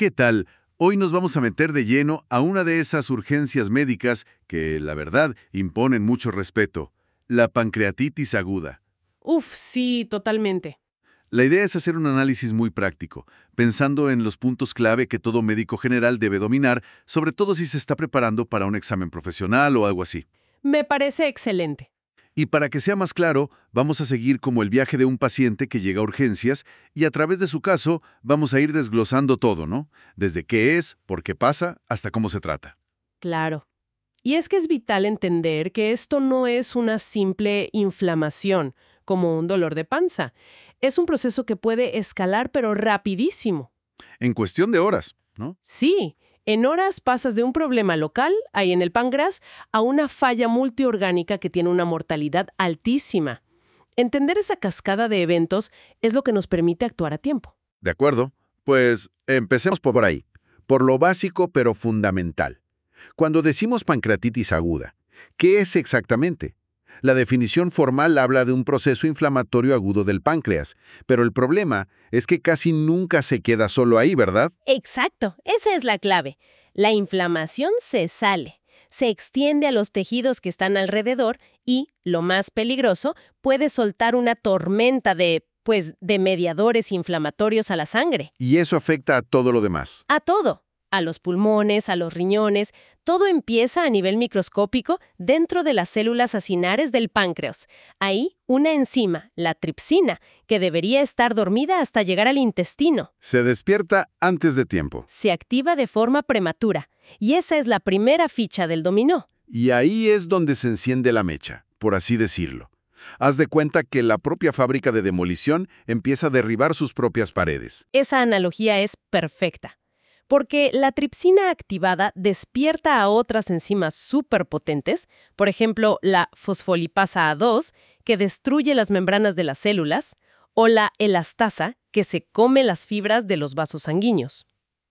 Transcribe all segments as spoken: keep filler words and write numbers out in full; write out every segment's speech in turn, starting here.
¿Qué tal? Hoy nos vamos a meter de lleno a una de esas urgencias médicas que, la verdad, imponen mucho respeto, la pancreatitis aguda. Uf, sí, totalmente. La idea es hacer un análisis muy práctico, pensando en los puntos clave que todo médico general debe dominar, sobre todo si se está preparando para un examen profesional o algo así. Me parece excelente. Y para que sea más claro, vamos a seguir como el viaje de un paciente que llega a urgencias y a través de su caso vamos a ir desglosando todo, ¿no? Desde qué es, por qué pasa, hasta cómo se trata. Claro. Y es que es vital entender que esto no es una simple inflamación, como un dolor de panza. Es un proceso que puede escalar, pero rapidísimo. En cuestión de horas, ¿no? Sí, en horas pasas de un problema local, ahí en el páncreas, a una falla multiorgánica que tiene una mortalidad altísima. Entender esa cascada de eventos es lo que nos permite actuar a tiempo. De acuerdo. Pues empecemos por ahí. Por lo básico pero fundamental. Cuando decimos pancreatitis aguda, ¿qué es exactamente? La definición formal habla de un proceso inflamatorio agudo del páncreas, pero el problema es que casi nunca se queda solo ahí, ¿verdad? Exacto, esa es la clave. La inflamación se sale, se extiende a los tejidos que están alrededor y, lo más peligroso, puede soltar una tormenta de, pues, de mediadores inflamatorios a la sangre. Y eso afecta a todo lo demás. A todo. A los pulmones, a los riñones, todo empieza a nivel microscópico dentro de las células acinares del páncreas. Ahí, una enzima, la tripsina, que debería estar dormida hasta llegar al intestino. Se despierta antes de tiempo. Se activa de forma prematura, y esa es la primera ficha del dominó. Y ahí es donde se enciende la mecha, por así decirlo. Haz de cuenta que la propia fábrica de demolición empieza a derribar sus propias paredes. Esa analogía es perfecta. Porque la tripsina activada despierta a otras enzimas superpotentes, por ejemplo, la fosfolipasa A dos, que destruye las membranas de las células, o la elastasa, que se come las fibras de los vasos sanguíneos.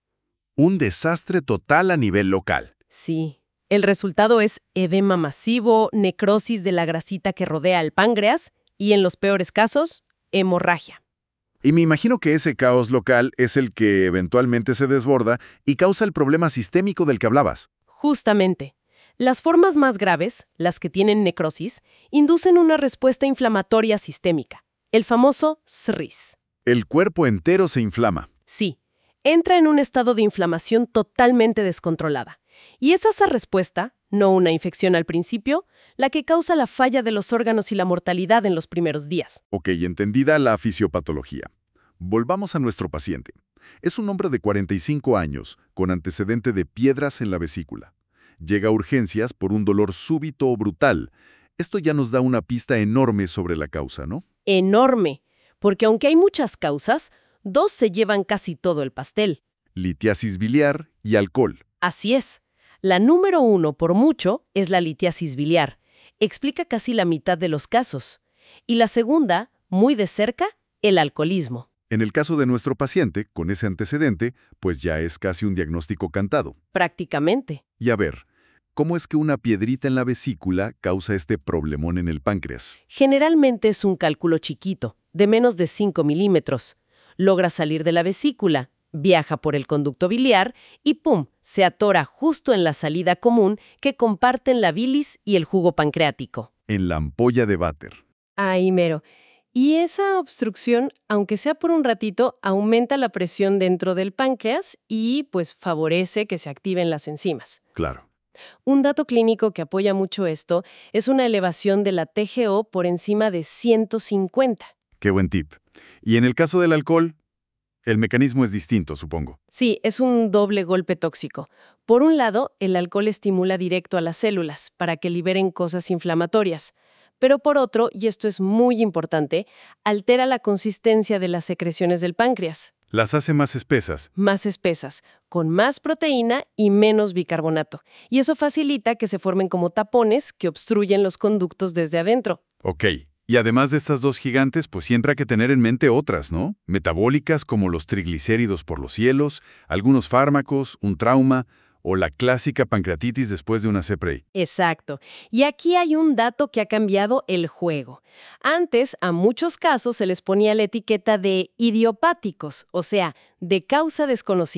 Un desastre total a nivel local. Sí. El resultado es edema masivo, necrosis de la grasita que rodea al páncreas y, en los peores casos, hemorragia. Y me imagino que ese caos local es el que eventualmente se desborda y causa el problema sistémico del que hablabas. Justamente. Las formas más graves, las que tienen necrosis, inducen una respuesta inflamatoria sistémica, el famoso S R I S. El cuerpo entero se inflama. Sí, entra en un estado de inflamación totalmente descontrolada. Y es esa respuesta, no una infección al principio, la que causa la falla de los órganos y la mortalidad en los primeros días. Ok, entendida la fisiopatología. Volvamos a nuestro paciente. Es un hombre de cuarenta y cinco años, con antecedente de piedras en la vesícula. Llega a urgencias por un dolor súbito o brutal. Esto ya nos da una pista enorme sobre la causa, ¿no? Enorme, porque aunque hay muchas causas, dos se llevan casi todo el pastel. Litiasis biliar y alcohol. Así es. La número uno, por mucho, es la litiasis biliar. Explica casi la mitad de los casos. Y la segunda, muy de cerca, el alcoholismo. En el caso de nuestro paciente, con ese antecedente, pues ya es casi un diagnóstico cantado. Prácticamente. Y a ver, ¿cómo es que una piedrita en la vesícula causa este problemón en el páncreas? Generalmente es un cálculo chiquito, de menos de cinco milímetros. Logra salir de la vesícula, viaja por el conducto biliar y ¡pum!, se atora justo en la salida común que comparten la bilis y el jugo pancreático. En la ampolla de váter. Ahí mero. Y esa obstrucción, aunque sea por un ratito, aumenta la presión dentro del páncreas y pues favorece que se activen las enzimas. Claro. Un dato clínico que apoya mucho esto es una elevación de la T G O por encima de ciento cincuenta. Qué buen tip. Y en el caso del alcohol, el mecanismo es distinto, supongo. Sí, es un doble golpe tóxico. Por un lado, el alcohol estimula directo a las células para que liberen cosas inflamatorias. Pero por otro, y esto es muy importante, altera la consistencia de las secreciones del páncreas. Las hace más espesas. Más espesas, con más proteína y menos bicarbonato. Y eso facilita que se formen como tapones que obstruyen los conductos desde adentro. Ok. Y además de estas dos gigantes, pues siempre hay que tener en mente otras, ¿no? Metabólicas como los triglicéridos por los cielos, algunos fármacos, un trauma o la clásica pancreatitis después de una C E P R E I. Exacto. Y aquí hay un dato que ha cambiado el juego. Antes, a muchos casos se les ponía la etiqueta de idiopáticos, o sea, de causa desconocida.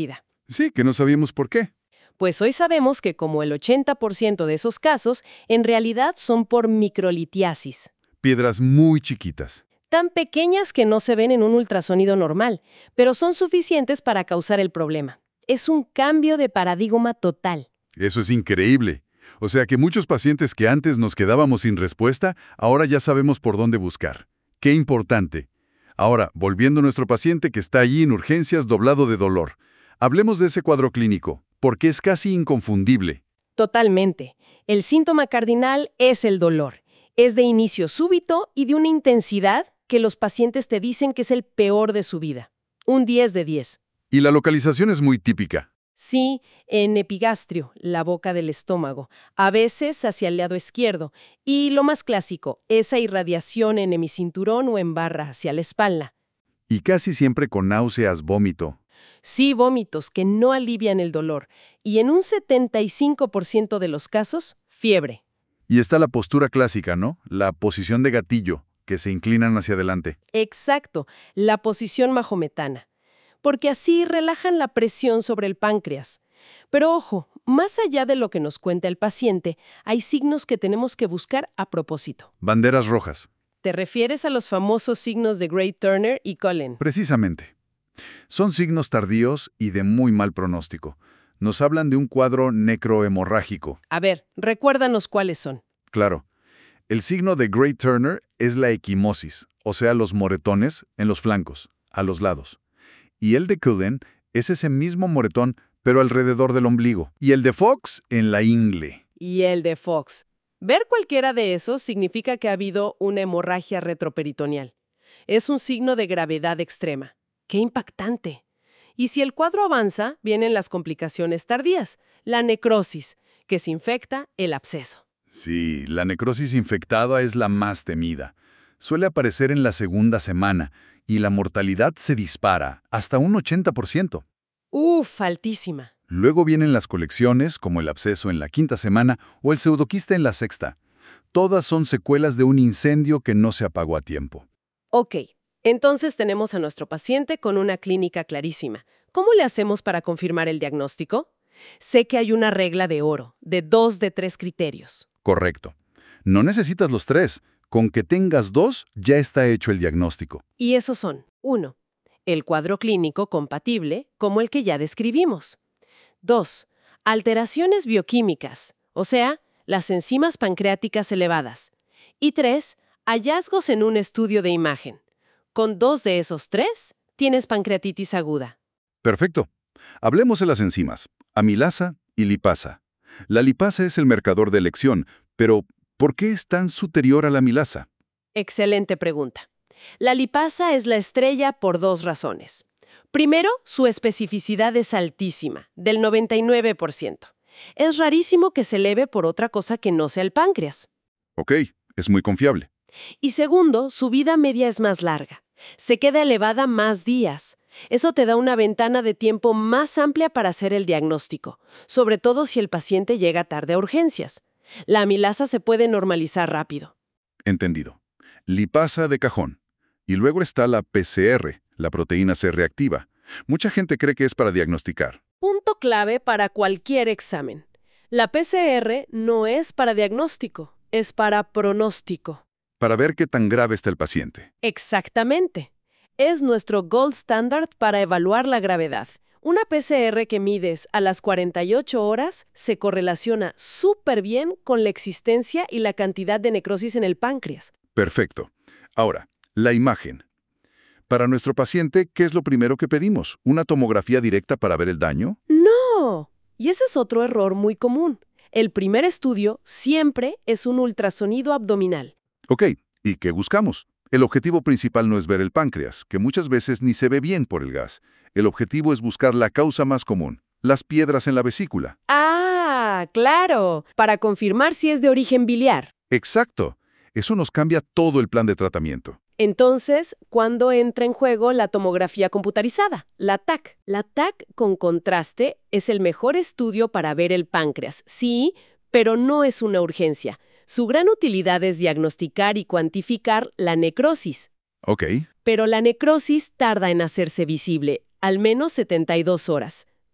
Sí, que no sabíamos por qué. Pues hoy sabemos que como el ochenta por ciento de esos casos, en realidad son por microlitiasis, Piedras muy chiquitas. tan pequeñas que no se ven en un ultrasonido normal, pero son suficientes para causar el problema. Es un cambio de paradigma total. Eso es increíble. O sea que muchos pacientes que antes nos quedábamos sin respuesta, ahora ya sabemos por dónde buscar. ¡Qué importante! Ahora, volviendo a nuestro paciente que está allí en urgencias doblado de dolor. Hablemos de ese cuadro clínico, porque es casi inconfundible. Totalmente. El síntoma cardinal es el dolor. Es de inicio súbito y de una intensidad que los pacientes te dicen que es el peor de su vida. Un diez de diez. Y la localización es muy típica. Sí, en epigastrio, la boca del estómago, a veces hacia el lado izquierdo, y lo más clásico, esa irradiación en hemicinturón o en barra hacia la espalda. Y casi siempre con náuseas, vómito. Sí, vómitos que no alivian el dolor, y en un setenta y cinco por ciento de los casos, fiebre. Y está la postura clásica, ¿no? La posición de gatillo, que se inclinan hacia adelante. Exacto, la posición mahometana. Porque así relajan la presión sobre el páncreas. Pero ojo, más allá de lo que nos cuenta el paciente, hay signos que tenemos que buscar a propósito. Banderas rojas. ¿Te refieres a los famosos signos de Gray Turner y Cullen? Precisamente. Son signos tardíos y de muy mal pronóstico. Nos hablan de un cuadro necrohemorrágico. A ver, recuérdanos cuáles son. Claro. El signo de Gray Turner es la equimosis, o sea, los moretones en los flancos, a los lados. Y el de Cullen es ese mismo moretón, pero alrededor del ombligo. Y el de Fox en la ingle. Y el de Fox. Ver cualquiera de esos significa que ha habido una hemorragia retroperitoneal. Es un signo de gravedad extrema. ¡Qué impactante! Y si el cuadro avanza, vienen las complicaciones tardías, la necrosis, que se infecta el absceso. Sí, la necrosis infectada es la más temida. Suele aparecer en la segunda semana y la mortalidad se dispara hasta un ochenta por ciento. ¡Uf! Altísima. Luego vienen las colecciones, como el absceso en la quinta semana o el pseudoquiste en la sexta. Todas son secuelas de un incendio que no se apagó a tiempo. Ok, entonces tenemos a nuestro paciente con una clínica clarísima. ¿Cómo le hacemos para confirmar el diagnóstico? Sé que hay una regla de oro, de dos de tres criterios. Correcto. No necesitas los tres. Con que tengas dos, ya está hecho el diagnóstico. Y esos son, uno, el cuadro clínico compatible, como el que ya describimos. dos. Alteraciones bioquímicas, o sea, las enzimas pancreáticas elevadas. Y tres. Hallazgos en un estudio de imagen. Con dos de esos tres, tienes pancreatitis aguda. Perfecto. Hablemos de las enzimas, amilasa y lipasa. La lipasa es el marcador de elección, pero ¿por qué es tan superior a la amilasa? Excelente pregunta. La lipasa es la estrella por dos razones. Primero, su especificidad es altísima, del noventa y nueve por ciento. Es rarísimo que se eleve por otra cosa que no sea el páncreas. Ok, es muy confiable. Y segundo, su vida media es más larga. Se queda elevada más días. Eso te da una ventana de tiempo más amplia para hacer el diagnóstico, sobre todo si el paciente llega tarde a urgencias. La amilasa se puede normalizar rápido. Entendido. Lipasa de cajón. Y luego está la P C R, la proteína C reactiva. Mucha gente cree que es para diagnosticar. Punto clave para cualquier examen. La P C R no es para diagnóstico, es para pronóstico. Para ver qué tan grave está el paciente. Exactamente. Es nuestro gold standard para evaluar la gravedad. Una P C R que mides a las cuarenta y ocho horas se correlaciona súper bien con la existencia y la cantidad de necrosis en el páncreas. Perfecto. Ahora, la imagen. Para nuestro paciente, ¿qué es lo primero que pedimos? ¿Una tomografía directa para ver el daño? ¡No! Y ese es otro error muy común. El primer estudio siempre es un ultrasonido abdominal. Ok, ¿y qué buscamos? El objetivo principal no es ver el páncreas, que muchas veces ni se ve bien por el gas. El objetivo es buscar la causa más común, las piedras en la vesícula. ¡Ah, claro! Para confirmar si es de origen biliar. Exacto. Eso nos cambia todo el plan de tratamiento. Entonces, ¿cuándo entra en juego la tomografía computarizada? La T A C. La T A C con contraste es el mejor estudio para ver el páncreas, sí, pero no es una urgencia. Su gran utilidad es diagnosticar y cuantificar la necrosis. Ok. Pero la necrosis tarda en hacerse visible, al menos setenta y dos horas.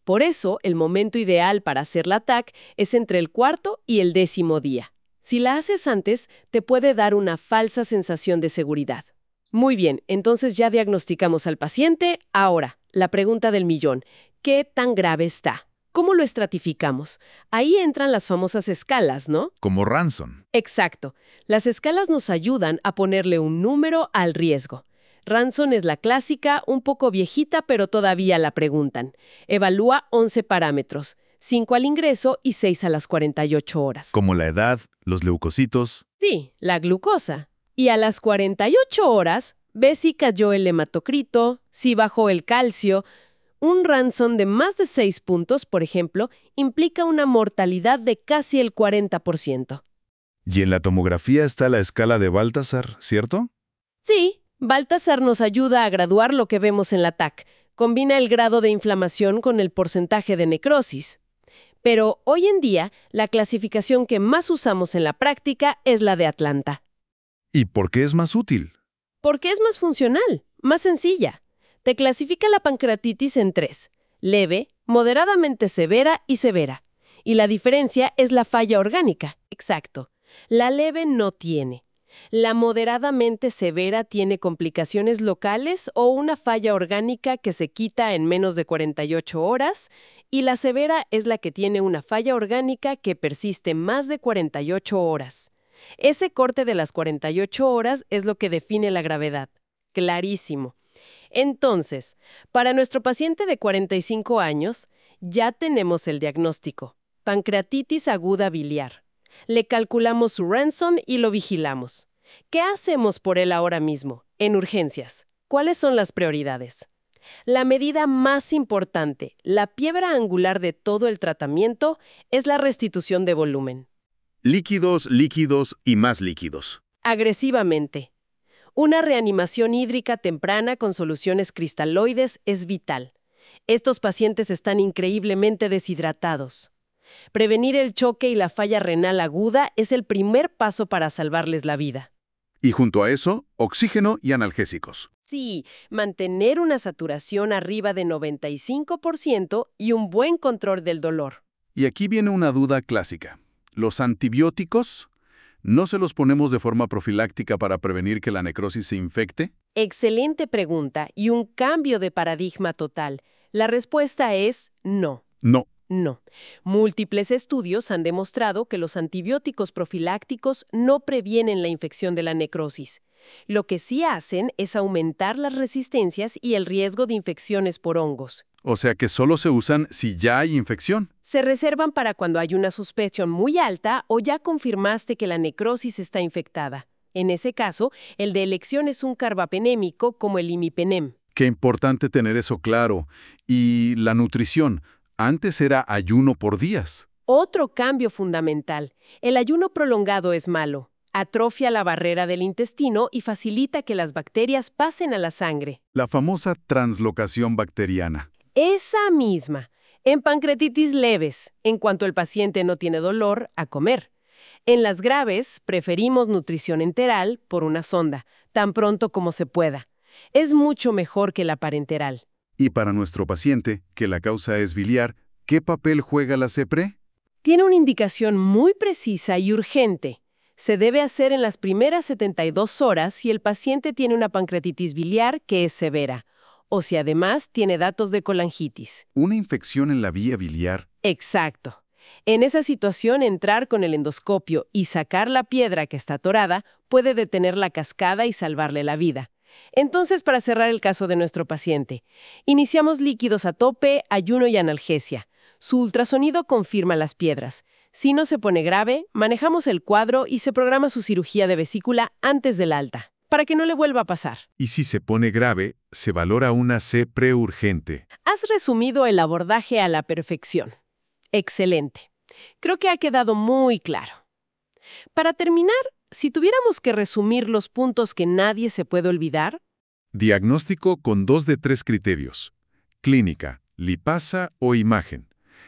Por eso, el momento ideal para hacer la T A C es entre el cuarto y el décimo día. Si la haces antes, te puede dar una falsa sensación de seguridad. Muy bien, entonces ya diagnosticamos al paciente. Ahora, la pregunta del millón. ¿Qué tan grave está? ¿Cómo lo estratificamos? Ahí entran las famosas escalas, ¿no? Como Ranson. Exacto. Las escalas nos ayudan a ponerle un número al riesgo. Ranson es la clásica, un poco viejita, pero todavía la preguntan. Evalúa once parámetros, cinco al ingreso y seis a las cuarenta y ocho horas. Como la edad, los leucocitos. Sí, la glucosa. Y a las cuarenta y ocho horas, ve si cayó el hematocrito, si bajó el calcio. Un Ranson de más de seis puntos, por ejemplo, implica una mortalidad de casi el cuarenta por ciento. Y en la tomografía está la escala de Baltasar, ¿cierto? Sí, Baltasar nos ayuda a graduar lo que vemos en la T A C. Combina el grado de inflamación con el porcentaje de necrosis. Pero hoy en día, la clasificación que más usamos en la práctica es la de Atlanta. ¿Y por qué es más útil? Porque es más funcional, más sencilla. Te clasifica la pancreatitis en tres: leve, moderadamente severa y severa. Y la diferencia es la falla orgánica. Exacto. La leve no tiene. La moderadamente severa tiene complicaciones locales o una falla orgánica que se quita en menos de cuarenta y ocho horas, y la severa es la que tiene una falla orgánica que persiste más de cuarenta y ocho horas. Ese corte de las cuarenta y ocho horas es lo que define la gravedad. Clarísimo. Entonces, para nuestro paciente de cuarenta y cinco años, ya tenemos el diagnóstico: pancreatitis aguda biliar. Le calculamos su Ranson y lo vigilamos. ¿Qué hacemos por él ahora mismo, en urgencias? ¿Cuáles son las prioridades? La medida más importante, la piedra angular de todo el tratamiento, es la restitución de volumen. Líquidos, líquidos y más líquidos. Agresivamente. Una reanimación hídrica temprana con soluciones cristaloides es vital. Estos pacientes están increíblemente deshidratados. Prevenir el choque y la falla renal aguda es el primer paso para salvarles la vida. Y junto a eso, oxígeno y analgésicos. Sí, mantener una saturación arriba de noventa y cinco por ciento y un buen control del dolor. Y aquí viene una duda clásica. ¿Los antibióticos no se los ponemos de forma profiláctica para prevenir que la necrosis se infecte? Excelente pregunta y un cambio de paradigma total. La respuesta es no. No. No. Múltiples estudios han demostrado que los antibióticos profilácticos no previenen la infección de la necrosis. Lo que sí hacen es aumentar las resistencias y el riesgo de infecciones por hongos. O sea que solo se usan si ya hay infección. Se reservan para cuando hay una sospecha muy alta o ya confirmaste que la necrosis está infectada. En ese caso, el de elección es un carbapenémico como el imipenem. Qué importante tener eso claro. Y la nutrición. Antes era ayuno por días. Otro cambio fundamental. El ayuno prolongado es malo. Atrofia la barrera del intestino y facilita que las bacterias pasen a la sangre. La famosa translocación bacteriana. Esa misma. En pancreatitis leves, en cuanto el paciente no tiene dolor, a comer. En las graves, preferimos nutrición enteral por una sonda, tan pronto como se pueda. Es mucho mejor que la parenteral. Y para nuestro paciente, que la causa es biliar, ¿qué papel juega la CEPRE? Tiene una indicación muy precisa y urgente. Se debe hacer en las primeras setenta y dos horas si el paciente tiene una pancreatitis biliar que es severa, o si además tiene datos de colangitis. ¿Una infección en la vía biliar? Exacto. En esa situación, entrar con el endoscopio y sacar la piedra que está atorada puede detener la cascada y salvarle la vida. Entonces, para cerrar el caso de nuestro paciente, iniciamos líquidos a tope, ayuno y analgesia. Su ultrasonido confirma las piedras. Si no se pone grave, manejamos el cuadro y se programa su cirugía de vesícula antes del alta, para que no le vuelva a pasar. Y si se pone grave, se valora una CEPRE urgente. Has resumido el abordaje a la perfección. Excelente. Creo que ha quedado muy claro. Para terminar, si tuviéramos que resumir los puntos que nadie se puede olvidar. Diagnóstico con dos de tres criterios. Clínica, lipasa o imagen.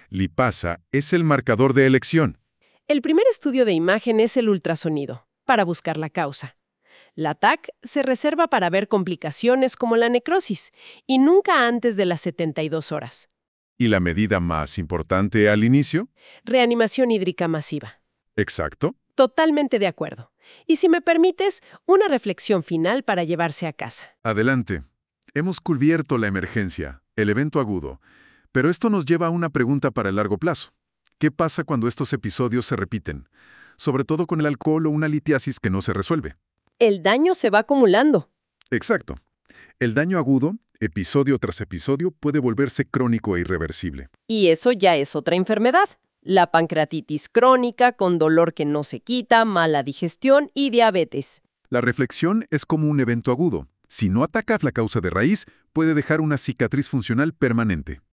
Lipasa es el marcador de elección. El primer estudio de imagen es el ultrasonido, para buscar la causa. La T A C se reserva para ver complicaciones como la necrosis, y nunca antes de las setenta y dos horas. ¿Y la medida más importante al inicio? Reanimación hídrica masiva. Exacto. Totalmente de acuerdo. Y si me permites, una reflexión final para llevarse a casa. Adelante. Hemos cubierto la emergencia, el evento agudo, pero esto nos lleva a una pregunta para el largo plazo. ¿Qué pasa cuando estos episodios se repiten? Sobre todo con el alcohol o una litiasis que no se resuelve. El daño se va acumulando. Exacto. El daño agudo, episodio tras episodio, puede volverse crónico e irreversible. Y eso ya es otra enfermedad. La pancreatitis crónica con dolor que no se quita, mala digestión y diabetes. La reflexión es como un evento agudo. Si no atacas la causa de raíz, puede dejar una cicatriz funcional permanente.